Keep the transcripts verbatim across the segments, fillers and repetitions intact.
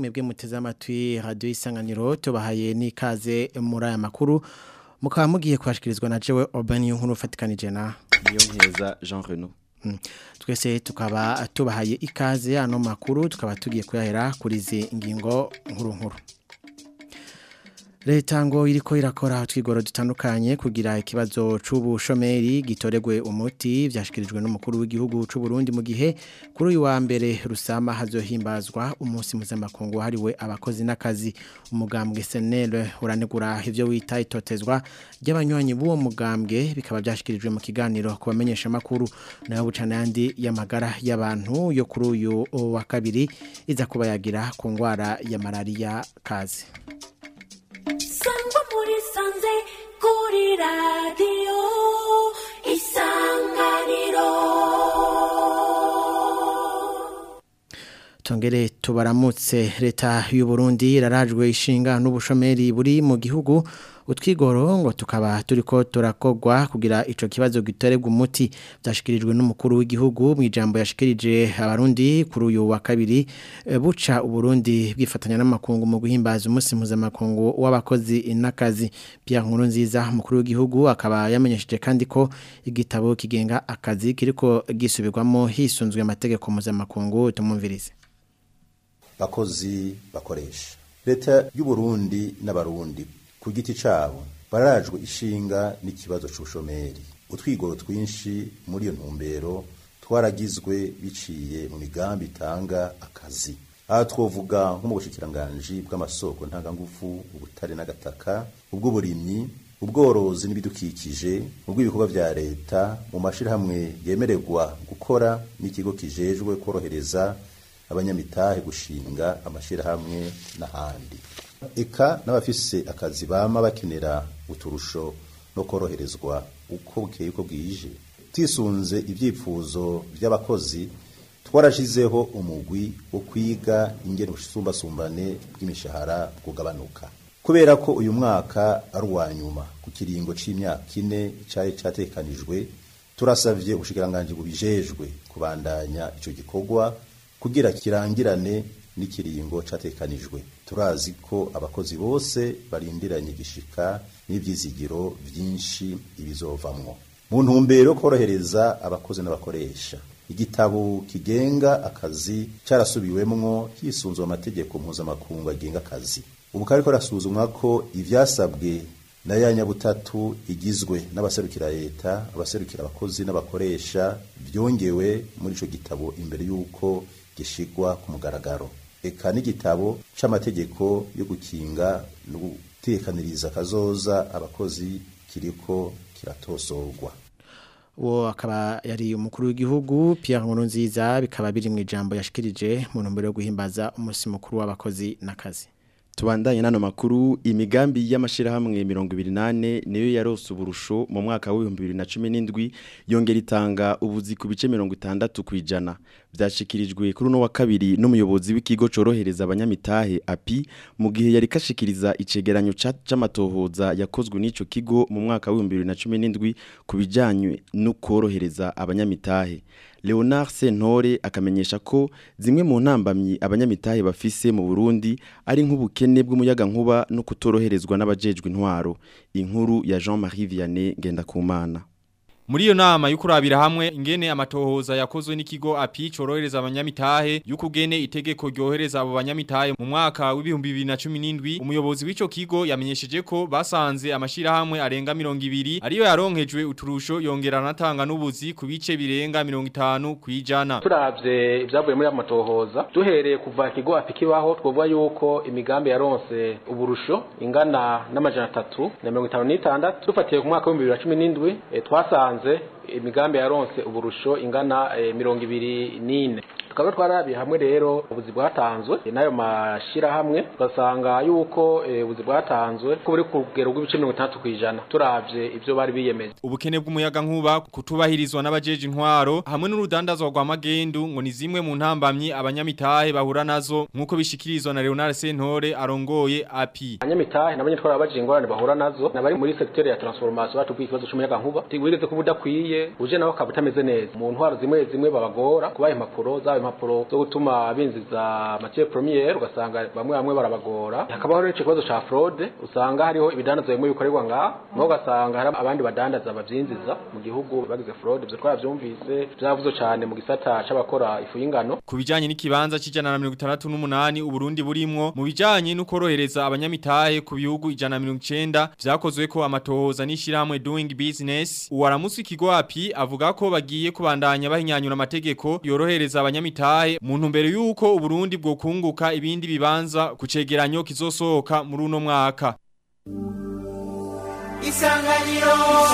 mwebwe muteze amatwi radio Isanganiro tubahaye nikaze muri aya makuru mukaba mugiye kwashikirizwa na jewe Urban Yunkuru ufatikanije na Niyonkeza Jean Renaud. Mm. Twese tukaba tubahaye ikaze ano makuru tukaba tugiye kuyahera kuri izi ngingo nkuru nkuru. Leta ngo iriko irakora twigoro dutandukanye kugira ikibazo c'ubushomeri gitoregwe umuti vyashikirijwe n'umukuru w'igihugu c'u Burundi mu gihe kuri uyu wa mbere Rusama hazohimbazwa umunsi mpuzamakungu hariwe abakozi n'akazi. Umugambwe S N L uranegura ivyo wita itotezwa ry'abanywanyi b'uwo mugambwe bikaba byashikirijwe mu kiganiro kubamenyesha makuru nayo bucana yandi y'amagara y'abantu yo kuri uyu wa kabiri iza kubayagira ku ngwara ya malaria kazi. Sangwa muri sanze kuri radio Isanganiro. Tongere tubaramutse. Leta y'u Burundi irarajwe ishinga n'ubushomeri buri mu gihugu utwigoro ngo tukaba turiko turakogwa kugira ico kibazo gitoregwa umuti byashikirijwe n'umukuru w'igihugu mu ijambo yashikirije abarundi kuri uyu wa kabiri e, buca uburundi bwifatanya n'amakungu mu guhimbaza umunsi mpuzamakungu w'abakozi n'akazi. Pierre Nkurunziza umukuru w'igihugu akaba yamenyesheje kandi ko igitabo kigenga akazi kiriko gisubirwamo hisunzwe amategeko mpuzamakungu. Tumumvirize. Bakozi bakoresha leta y'u Burundi n'abarundi ku giti cabo barajwe ishinga n'ikibazo c'ubushomeri. Utwigoro twinshi muri iyo ntumbero twaragizwe biciye mu migambi itanga akazi. Aha twovuga nko mu bushikiranganje bw'amasoko ntangangufu, ubutare n'agataka, ubw'uburimyi, ubworozi n'ibidukikije, ubw'ibikorwa vya leta, mu mashirahamwe yemererwa gukora n'ikigo kijejwe korohereza abanyamitahe gushinga amashirahamwe n'ahandi. Eka n'abafise akazi bama bakenera uturusho no koroherezwa uko bukeye uko bwije. Tisunze ivyifuzo by'abakozi twarashizeho umugwi wo kwiga ingene ubusumbasumbane bw'imishahara bwugabanuka. Kubera ko uyu mwaka ari uwa nyuma ku kiringo c'imyaka ine cari catekanijwe, turasavye ubushikiranganje bubijejwe kubandanya ico gikorwa kugira kirangirane n'ikiringo catekanijwe. Turazi ko abakozi bose barindiranye gishika n'ivyizigiro vyinshi ibizovamwo. Mu ntumbero korohereza abakozi n'abakoresha, igitabo kigenga akazi carasubiwemwo hisunzwe amategeko mpuzamakungu agenga akazi. Ubu kariko rasuzumwa ko ivyasabwe na ya nyabutatu igizwe n'abaserukira leta, abaserukira abakozi n'abakoresha vyongewe muri ico gitabo imbere yuko gishigwa ku mugaragaro. Eka n'igitabo c'amategeko yo gukinga no gutekaniriza kazoza abakozi kiriko kiratosorwa. Uwo akaba yari umukuru w'igihugu Pierre Nkurunziza, bikaba biri mu ijambo yashikirije mu ntumbero yo guhimbaza umunsi mukuru w'abakozi n'akazi. Tubandanye nano makuru, imigambi y'amashirahamwe mirongo ibiri nane niyo yarose uburusho mu mwaka wa bibiri na cumi n'indwi yongera itanga ubuzi ku bice mirongo itandatu kwijana. Vyashikirijwe kuri no wa kabiri n'umuyobozi w'ikigo corohereza abanyamitahe A P I mu gihe yari kashikiriza icegeranyo c'amatohoza yakozwe n'ico kigo mu mwaka wa bibiri na cumi n'indwi kubijanywe no korohereza abanyamitahe. Leonard Sentore akamenyesha ko zimwe mu ntambamyi abanyamitahe bafise mu Burundi ari nk'ubukene bw'umuyaga nkuba no kutoroherezwa n'abajejwe intwaro. Inkuru ya Jean-Marie Vianney Ngendakumana. Muri iyo nama y'ukurabira hamwe ingene amatohoza yakozwe n'ikigo A P I corohereza abanyamitahe y'ukugene itegeko ryohereza abo banyamitahe mu mwaka w'ibihumbi bibiri na cumi n'indwi. Umuyobozi w'ico kigo yamenyesheje ko basanze amashirahamwe arenga mirongo ibiri ariyo yaronkejwe uturusho yongera anatanga n'ubuzi ku bice birenga mirongo itanu kwijana. Turavye ivyavuye muri amatohoza duhereye kuva ikigo A P I kibaho twovuga yuko imigambi yaronse uburusho ingana n'amajana atatu na mirongo itanu n'itandatu. Dufatiye ku mwaka w'ibihumbi bibiri na cumi n'indwi e, twasanze imigambi yaronse uburusho ingana e, mirongo ibiri n'ine. Tukaba twarabiye hamwe rero ubuzi bwatanzwe nayo mashira hamwe basanga yuko e, ubuzi bwatanzwe ko buri kugero rw'ibice mirongo itandatu kwijana turavye ivyo bari biyemeje. Ubukene bw'umuyaga nkuba kutubahirizwa n'abajeje intwaro hamwe n'urudandazwa rwa magendu ngo ni zimwe mu ntambamyi abanyamitahe bahura nazo nkuko bishikirizwa na Leonard Sentore arongoye A P I. Abanyamitahe n'abanyitwara abajeje ingorane bahura nazo nabari muri secteur ya transformation batubwiye ikibazo c'umuyaga nkuba tigwigeze kubuda kwiye uje naho kabutameze neza mu ntwaro zimwe zimwe babagora kubaha impapuro za impapuro zo gutuma binziza matière première ugasanga bamwe bamwe barabagora hakabaho rero ikibazo ca fraude usanga hariho ibidandaza bimwe bikorerwa ngaha no ugasanga hari abandi badandaza bavyinziza mu gihugu bagize fraude byo twaravyumvise byavuze cyane mu gisata c'abakora ifu y'ingano ku bijanye n'ikibanza c'ijana na mirongo itandatu n'umunani Uburundi burimwo mu bijanye no korohereza abanyamitahe ku bihugu ijana na mirongo icenda vyakozwe ko amatohoza n'ishiramwe doing business uwaramusi ikigo api avuga ko bagiye kubandanya bahinyanyura amategeko yorohereza abanyamitahe mu ntumbero yuko Uburundi bwo kunguka ibindi bibanza ku cegeranyo kizosohoka muri uno mwaka. Isanganiro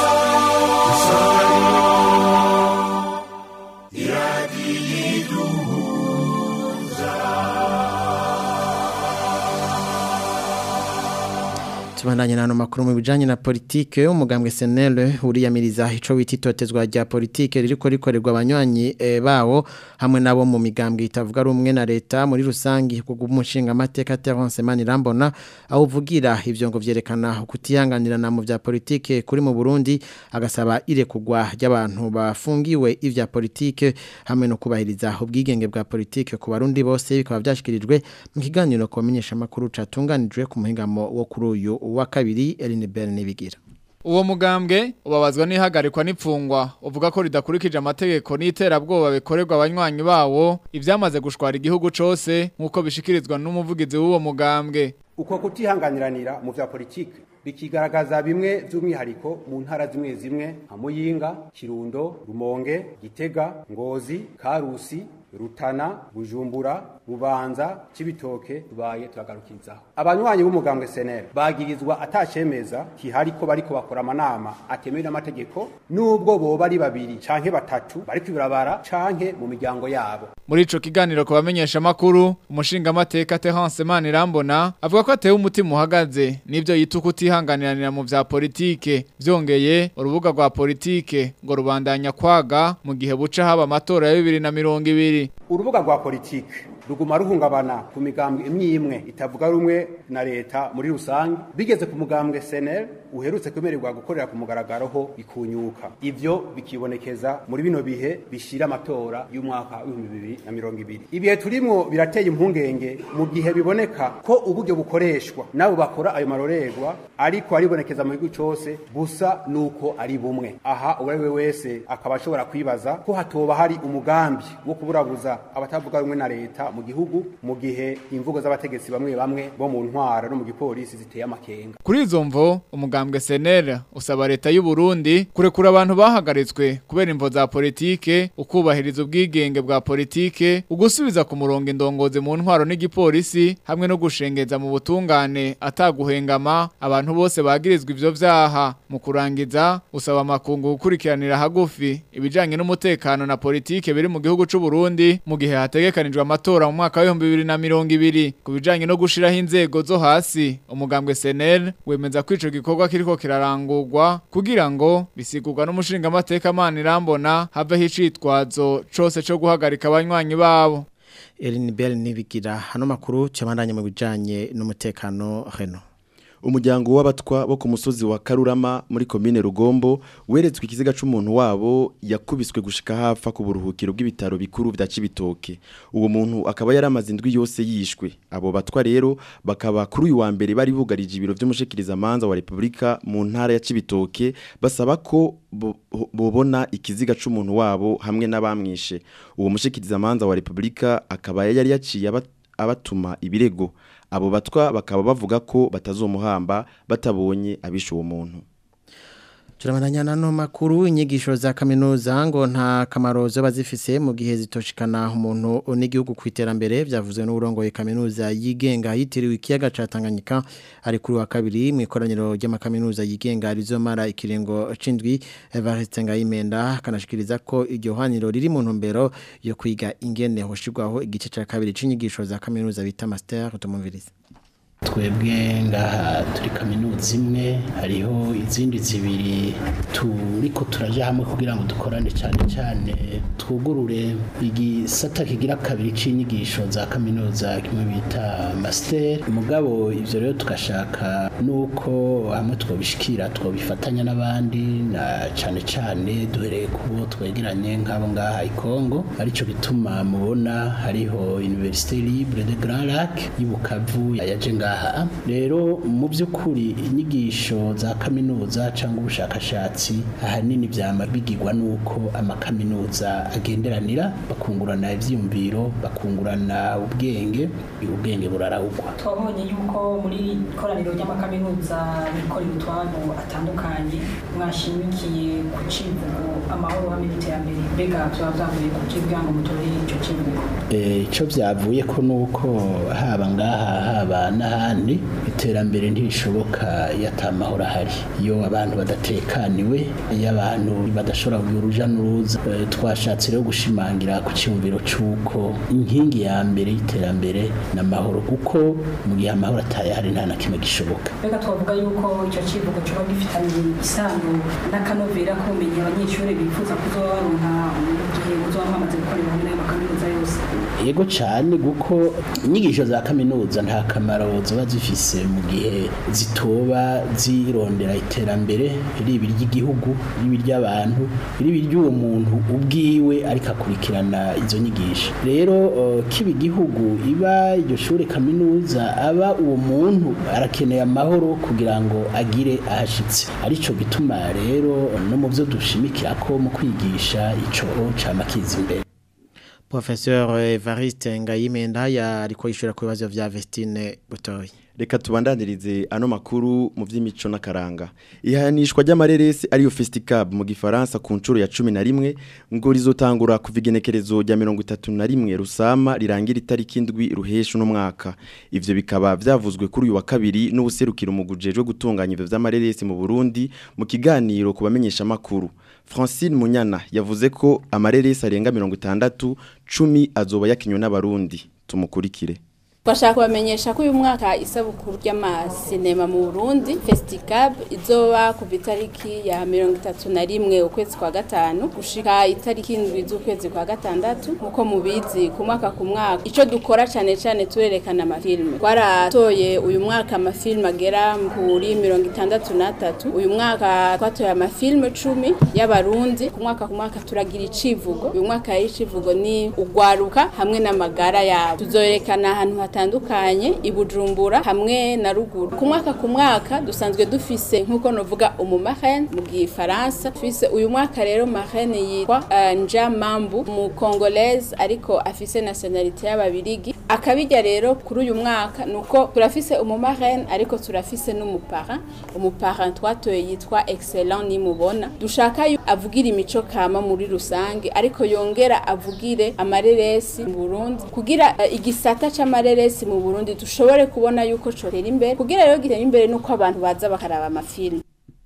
Tubandanye nano makuru mu bijanye na politike umugambwe S N L uriyamiriza ico wititotezwa rya politike ririko rikorerwa abanywanyi e, bawo hamwe nabo mu migambwe itavuga rumwe na leta muri rusangi kugumushinga amateka Terence Manirambona aho uvugira ivyo ngo vyerekana kutihanganirana mu vya politike kuri mu Burundi agasaba irekugwa ry'abantu bafungiwe ivya politike hamwe no kubahiriza ubwigenge bwa politike ku barundi bose bikaba byashikirijwe mu kiganiro komenyesha makuru catunganijwe ku muhingamo wo kuri uyu wa kabiri Eline Berne bigira. Uwo mugambwe ubabazwa n'ihagarikwa n'ipfungwa uvuga ko ridakurikije amategeko n'iterabwoba bikorerwa abanywanyi bawo ivyamaze gushwara igihugu cose nkuko bishikirizwa n'umuvugizi w'uwo mugambwe. Uko kutihanganiranira mu vya politike bikigaragaza bimwe by'umwihariko mu ntara zimwe zimwe nka Muyinga, Kirundo, Rumonge, Gitega, Ngozi, Karusi, Rutana, Bujumbura, Bubanza, Cibitoke tubaye turagarukizaho. Abanywanyi b'umugambwe S N L bagirizwa atacemeza kihari ko bariko bakora amanama atemewe n'amategeko nubwo bo bari babiri canke batatu bari kwibirabara canke mu miryango yabo. Muri ico kiganiro ko bamenyesha makuru umushinga amateka Terence Manirambona avuga ko atewe umutima uhagaze nivyo yituka utihanganiranira mu vya politike vyongeye urubuga rwa politike ngo rubandanya kwaga mu gihe buca haba amatora ya bibiri na mirongo ibiri. Urubuga rwa politike ruguma ruhungabana ku migambwe imwe imwe itavuga rumwe na leta muri rusange bigeze ku mugambwe S N L uherutse kwemererwa gukorera ku mugaragaro ho ikunyuka ivyo bikibonekeza muri bino bihe bishira amatora y'umwaka wa bibiri na mirongo ibiri. Ibihe turimwo birateye impungenge mu gihe biboneka ko uburyo bukoreshwa nabo bakora ayo marorerwa ariko aribonekeza mu gihugu cyose gusa nuko ari bumwe. Aha uwewe wese akaba ashobora kwibaza ko hatoba hari umugambi wo kuburabuza abatavuga rumwe na leta mu gihugu mu gihe imvugo z'abategetsi bamwe bamwe bo mu ntwara no mu gipolisi ziteye amakenga. Kuri izo mvo umugambwe S N L usaba leta y'u Burundi kurekura abantu bahagaritswe kubera imvo za politike ukubahiriza ubwigenge bwa politike ugusubiza ku murongo indongoze mu ntwaro n'igipolisi hamwe no gushengeza mu butungane ataguhengama abantu bose bagirizwa ivyo vyaha. Mu kurangiza usaba makungu gukurikiranira hagufi ibijanye n'umutekano na politike biri mu gihugu c'u Burundi mu gihe hategekanijwe amatora mu mwaka wa bibiri na mirongo ibiri. Ku bijanye no gushiraho inzego zo hasi umugambwe S N L wemeza ko ico gikorwa kiriko kirarangurwa kugira ngo bisigurwa n'umushinga amateka Manirambona have hicitwazo cose co guhagarika abanywanyi babo. Eline Berne nibigira hano makuru cyabandanye mu bijanye n'umutekano heno. Umuryango w'abatwa bo ku musozi wa Karurama muri komine Rugombo weretswe ikiziga c'umuntu wabo yakubiswe gushika hafa ku buruhukiro bw'ibitaro bikuru vya Cibitoke. Uwo muntu akaba yaramaze indwi yose yishwe. Abo batwa rero bakaba kuri uyu wa mbere bari bugarije ibiro vy'umushikiriza manza wa Republika mu ntara ya Cibitoke basaba ko bobona ikiziga c'umuntu wabo hamwe n'abamwishe. Uwo mushikiriza manza wa Republika akaba yari yaciye abatuma ibirego. Abo batwa bakaba bavuga ko batazomuhamba batabonye abishe uwo muntu. Turabandanya nano makuru inyigisho za kaminuza ngo nta kamaro zo bazifise mu gihe zitoshikana umuntu n'igihugu kwiterambere byavuzwe n'urongoye kaminuza yigenga yitiriwe ikiyaga ca Tanganyika ari kuri wa kabiri mu ikoraniro ry'amakaminuza yigenga rizomara ikiringo c'indwi. Evariste Ngayimenda kanashikiriza ko iryo haniro riri mu ntumbero yo kwiga ingene hoshigwaho igice ca kabiri c'inyigisho za kaminuza bita master tumumviriza. twebwe ngaha turi kaminuza imwe hariho izindi zibiri turiko turaja hamwe kugira ngo dukorane cyane cyane twugurure igisata kigira kabiri c'inyigisho za kaminuza kimwe bita master mugabo ivyo rero tukashaka nuko hamwe twobishikira twobifatanya n'abandi na cyane cyane duhereye kubo twegeranye nk'abo ngaha i Kongo arico bituma mubona hariho Université Libre de Grand Lac y'Ibukavu yaje ngaha rero mu by'ukuri inyigisho za kaminuza cyangwa ubushakashatsi ahanini byama bigirwa nuko amakaminuza agenderanira bakungurana ivyiyumviro bakungurana ubwenge ubwenge burarahugwa twabonye yuko muri koraniro ry'amakaminuza bikora ibitwano atandukanye mwashimikiye ku civugo amahoro hamwe n'iterambere mbega byavuye ku civugo ngo mutore ico civugo eh ico byavuye ko nuko haba ngaha haba n'ahandi iterambere ntishoboka yatamahoro ahari iyo abantu badatekaniwe iyo abantu badashobora kuruja n'uruza e, twashatse rero gushimangira ku cyumviro cy'uko inkingi ya mbere y'iterambere n'amahoro kuko mu gihe amahoro atayahari nta na kimwe gishoboka reka twavuga yuko icyo kivugo cyo gifitanye isano n'akanovera kumenya abanyeshuri bifuza kuzoba baronka mu gihe uzoba bamaze gukorera hamwe n'amakaminuza yose yego cyane kuko inyigisho za kaminuza nta kamaro zoba zifise mu gihe zitoba zirondera iterambere ribi ry'igihugu ribi ry'abantu ribi ry'uwo muntu ubwiwe ariko akurikirana izo nyigisho rero uh, kibi gihugu iba iryo shure kaminuza aba uwo muntu arakeneye amahoro kugira ngo agire ahashitse arico bituma rero no mu byo dushimikira ko mu kwigisha ico camakiza imbere Professeur Evariste Ngayimenda yariko yishura ku bibazo vya Vestine Butoyi. Reka tubandanirize ano makuru mu vy'imico n'akaranga. Ihanishwa ry'amareresi ariyo Festicab mu gifaransa ku ncuro ya cumi na rimwe ngo rizotangura kuva igenekerezo rya mirongo itatu na rimwe Rusama rirangira itariki indwi ruhesha no mwaka. Ivyo bikaba vyavuzwe kuri uyu wa kabiri n'ubuserukiro mu gujejwe gutunganya ivyo vy'amareresi mu Burundi mu kiganiro kubamenyesha makuru. Francine Munyana yavuze ko amareresi arenga mirongo itandatu cumi azoba yakinywe n'abarundi. Tumukurikire. Bashaka kubamenyesha ko uyu mwaka isabukuru ry'amasinema mu Burundi Festicab izoba ku itariki ya mirongo itatu na rimwe ukwezi kwa gatanu gushika itariki indwi z'ukwezi kwa gatandatu nkuko mubizi ku mwaka ku mwaka ico dukora cyane cyane turerekana amafilme twaratoye uyu mwaka amafilme agera kuri mirongo itandatu na tatu uyu mwaka twatoye amafilme cumi y'abarundi ku mwaka ku mwaka turagira icivugo uyu mwaka y'icivugo ni ugwaruka hamwe n'amagara yabo tuzoyerekana ahantu hatandukanye ibujumbura hamwe na ruguru ku mwaka ku mwaka dusanzwe dufise nkuko novuga umumarene mu gifaransa dufise uyu mwaka rero marene yitwa uh, Nja Mambu mu Congolaise ariko afise nationalité y'ababirigi akabijya rero kuri uyu mwaka nuko turafise umumarene ariko turafise n'umuparent umuparent twatoye yitwa Excellent nimubona dushaka avugira imico kama muri rusange ariko yongera avugire amareresi mu Burundi kugira uh, igisata c'amareresi mu Burundi dushobore kubona yuko corera imbere kugira rero gitera imbere nuko abantu baza bakaraba amafilme.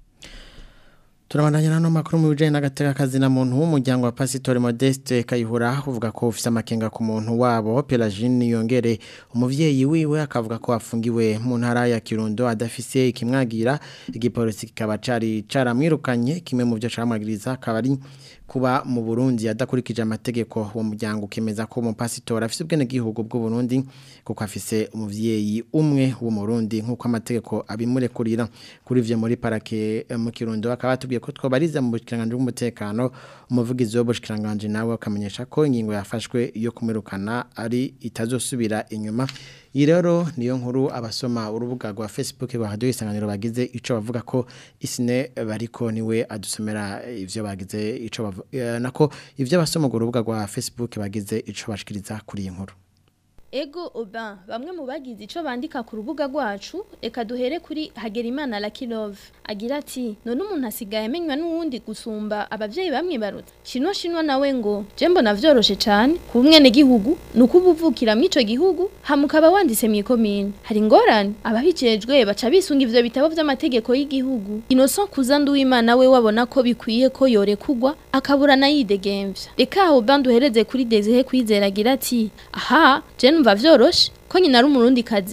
Turabandanya nano makuru mu bijanye n'agateka kazi na muntu w'umuryango wa Pasitore Modeste Kayihura uvuga ko ufise amakenga ku muntu wabo Pelagine Yongere umuvyeyi wiwe akavuga ko afungiwe mu ntara ya Kirundo adafise ikimwagira igipolisi kikaba cari caramwirukanye kimwe mu byo caramwagiriza akabari kuba mu Burundi adakurikije amategeko uwo muryango ukemeza ko mu Pasitore afise ubwene gihugu bw'u Burundi kuko afise umuvyeyi umwe wo mu Burundi nkuko amategeko abimurekurira kuri ivyo muri parake mu Kirundo akaba tubwiye ko twabariza mu bushikiranganje bw'umutekano umuvugizi w'ubushikiranganje nawe akamenyesha ko ingingo yafashwe yo kumwirukana ari itazosubira inyuma irero niyo nkuru abasoma urubuga rwa Facebook rwa Radio Isanganiro bagize ico bavuga ko isine bariko niwe adusomera ivyo bagize ico bavuga nako ivyo abasoma urubuga rwa Facebook bagize ico bashikiriza kuri iyi nkuru. Ego Oban bamwe mu bagize ico bandika ku rubuga rwacu eka duhere kuri Hagerimana Lucky Love agira ati none umuntu asigaye amenywa n'uwundi gusumba abavyeyi bamwe barutse shino shino nawe ngo jembo navyoroshe cyane ku mwene gihugu nuko ubuvukira mu ico gihugu hamukaba wandise mu ikomine hari ngorane ababicejwe baca bisunga ivyo bitabo vy'amategeko y'igihugu Innocent Kuzandu w'Imana we wabona ko bikwiye ko yore kugwa akabura na yidegemvya reka Oban duhereze kuri Desire kwizera agira ati aha je numva vyoroshe ko nyina ari umurundi kazi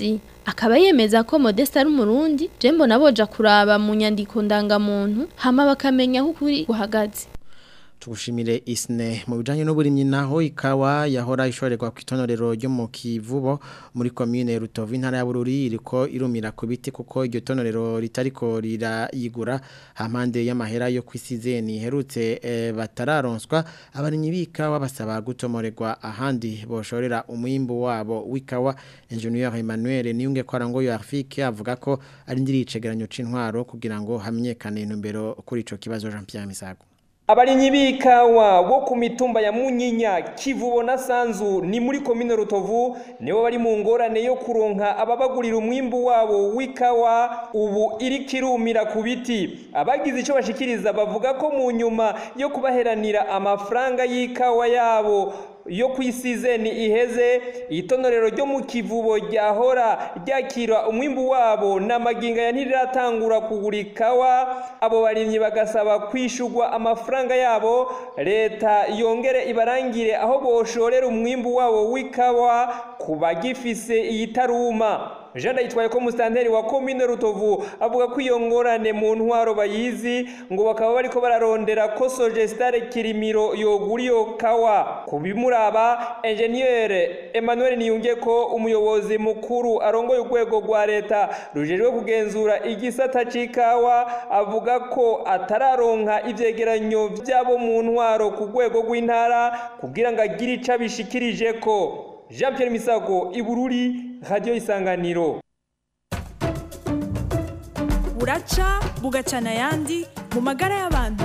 akaba yemeza ko Modeste ari umurundi je mbona boja kuraba mu nyandiko ndangamuntu hama bakamenya aho kuri guhagaze. Tugushimire Isne mu bijanye n'uburimyi naho ikawa yahora ishorerwa ku itonorero ryo mu Kivubo muri commune Rutovu intara ya Bururi iriko irumira ku biti kuko iryo tonorero ritariko rirayigura hampande y'amahera yo kwisizeni herutse e, batararonswa abarimyi bikawa basaba gutomorerwa ahandi boshorera umwimbo wabo wikawa. Engineer Emmanuel Niyunge kwarangoyo Afrique avuga ko ari ndiri icegeranyo c'intwaro kugira ngo hamenyekane intumbero kuri ico kibazo. Jean Pierre Misago. Abarinyi bikawa bo ku mitumba ya Munyinya, Kivubo na Sanzu ni muri komine Rutovu nibo bari mu ngorane yo kuronka ababagurira umwimbu wabo wikawa ubu iri kirumira ku biti. Abagize ico bashikiriza bavuga ko mu nyuma yo kubaheranira amafaranga y'ikawa yabo yo kwisizeni iheze itonorero ryo mu Kivubo ryahora ryakira umwimbu wabo n'amaginga ya ntiriratangura kugurikawa. Abo barimyi bagasaba kwishurwa amafaranga yabo, leta yongere ibarangire aho boshorera umwimbu wabo wikawa kubagifise iyitaruma. Jean Ndayitwaye ko mustanteri wa komine Rutovu avuga ko iyo ngorane mu ntwaro bayizi ngo bakaba bariko bararondera ko Sogestare Kirimiro yoguriyo kawa kubimuraba. Engineer Emmanuel Niyunge ko umuyobozi mukuru arongoye urwego rwa leta rujejwe kugenzura igisata c'ikawa avuga ko atararonka ivyegeranyo vyabo mu ntwaro ku rwego rw'intara kugira ngo agire ica bishikirije ko. Jean Pierre Misago, Ibururi, Radio Isanganiro. Buraca bugacana yandi mu magara y'abantu.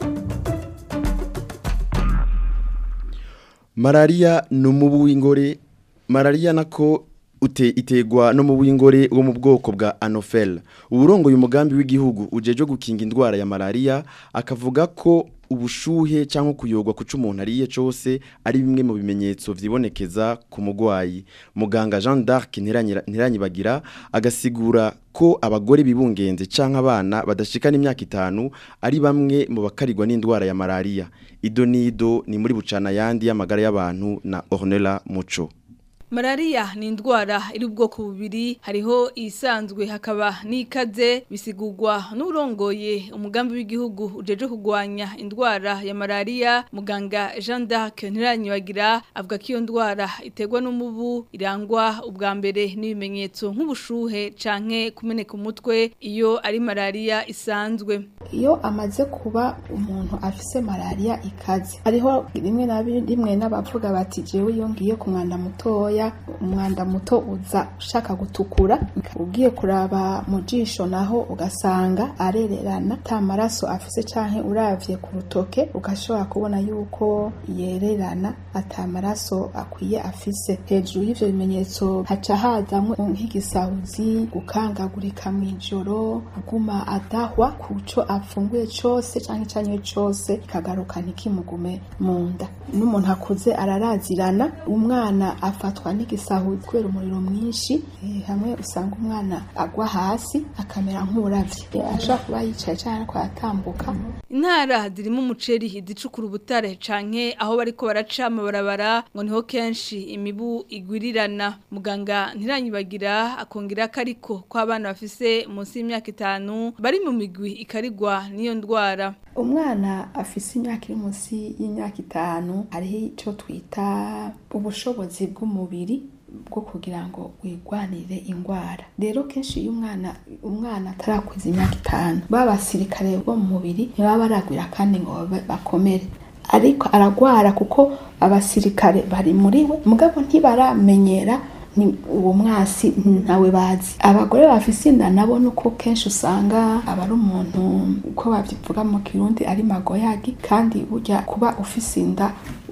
Malaria no mu w'ingore, malaria nako ute itegwa no mu w'ingore wo mu bwoko bwa Anophel. Uburongo uyu mugambi w'igihugu ujeje gukinga indwara ya malaria akavuga ko ubushuhe cyangwa kuyogwa kuca umuntu ariye cyose ari bimwe mu bimenyetso vyibonekeza ku mugwayi. Muganga Jean d'Arc Ntiranyibagira agasigura ko abagore bibungenze canke abana badashikana imyaka itanu ari bamwe mu bakarirwa n'indwara ya malaria. Ido nido ni muri bucana yandi y'amagara y'abantu na Ornella Muco. Malaria ni indwara iri ubwoko bubiri, hariho isanzwe hakaba n'ikaze, bisigurwa n'urongoye umugambi w'igihugu ujeje kugwanya indwara ya malaria. Muganga Jean d'Arc Ntiranyibagira avuga ko iyo ndwara iterwa n'umubu, irangwa ubwa mbere n'ibimenyetso nk'ubushuhe canke kumeneka umutwe iyo ari malaria isanzwe. Iyo amaze kuba umuntu afise malaria ikaze, hariho rimwe na rimwe n'abavuga bati jewe iyo ngiye ku mwanda mutoya umwanda muto uza ushaka gutukura, ugiye kuraba mu jisho naho ugasanga arererana ta maraso afise canke uravye ku rutoke ugashobora kubona yuko yererana ata maraso akwiye afise. Hejuru y'ivyo bimenyetso haca hazamwe nk'igisahuzi, gukangagurika mw'ijoro, kuguma adahwa kuco afunguye cose canke canywe cose kagaruka ntikimugume mu nda. N'umuntu akuze ararazirana, umwana afatwa n'igisahuzi kubera umuriro mwinshi, e, hamwe usanga umwana agwa hasi akamera nk'uravye, ashobora kuba yicaye cyane ko atambuka. Intara zirimo umuceri izicukura ubutare canke aho bariko baraca amabarabara ngo niho kenshi imibu igwirirana. Muganga Ntiranyibagira akongera kariko ko abana bafise munsi y'imyaka itanu bari mu migwi ikarigwa niyo ndwara. Umwana afise imyaka iri munsi y'imyaka itanu hariho ico twita ubushobozi bw'umubiri bwo kugira ngo wigwanire ingwara. Rero kenshi iyo umwana umwana atarakwiza imyaka itanu babasirikare bo mu mubiri ntibaba baragwira kandi ngo bakomere, ariko aragwara kuko abasirikare bari muri we mugabo ntibaramenyera ni uwo mwasi ntawe bazi. Abagore bafise inda nabo nuko kenshi usanga abari umuntu uko bavyivuga mu Kirundi ari magoyagi, kandi burya kuba ufise inda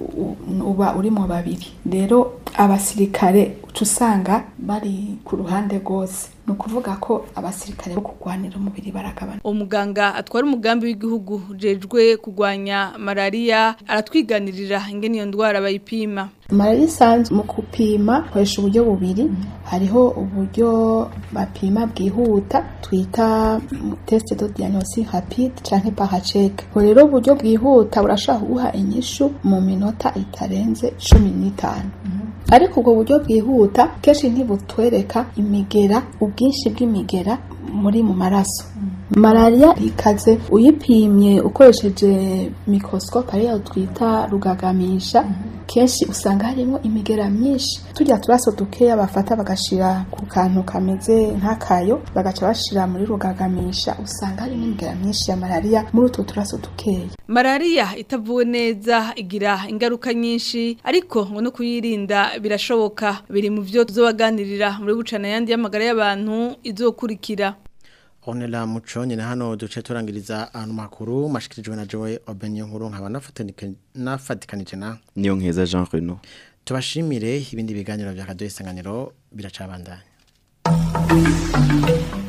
uba uri mu babiri. Rero abasirikare ucusanga bari ku ruhande rwose, no kuvuga ko abasirikare bo kugwanira umubiri baragabana. Umuganga atwara umugambi w'igihugu ujejwe kugwanya malaria aratwiganirira ingene iyo ndwara bayipima. Malaria isanzwe mu kupima koresha uburyo bubiri, hariho uburyo bapima bwihuta twita test de diagnostic rapide canke paracheck. Rero uburyo bwihuta burashaka guha inyishu mu minota itarenze cumi n'itanu. ariko ubwo buryo bwihuta kenshi ntibutwereka imigera ubwinshi bw'imigera muri mu maraso. Malaria ikaze uyipimye ukoresheje microscope ariyo twita rugagamisha kenshi usanga harimo imigera myinshi tujya turaso dukeya bafata bagashira ku kantu kameze nk'akayo bagaca bashira muri rugagamisha usanga harimo imigera myinshi ya malaria muri utwo turaso dukeya. Malaria itavuwe neza igira ingaruka nyinshi ariko ngo no kuyirinda birashoboka biri mu byo tuzobaganirira muri bucana yandi y'amagara y'abantu izokurikira. Onela muchonye na hano duce turangiriza anu makuru mashikirijwe na Joy Obenye nkuru nkaba nafatanike nafatikanije na niyo nkeza Jean Reno. Tubashimire ibindi biganiro bya Radio Isanganiro biracabandanya.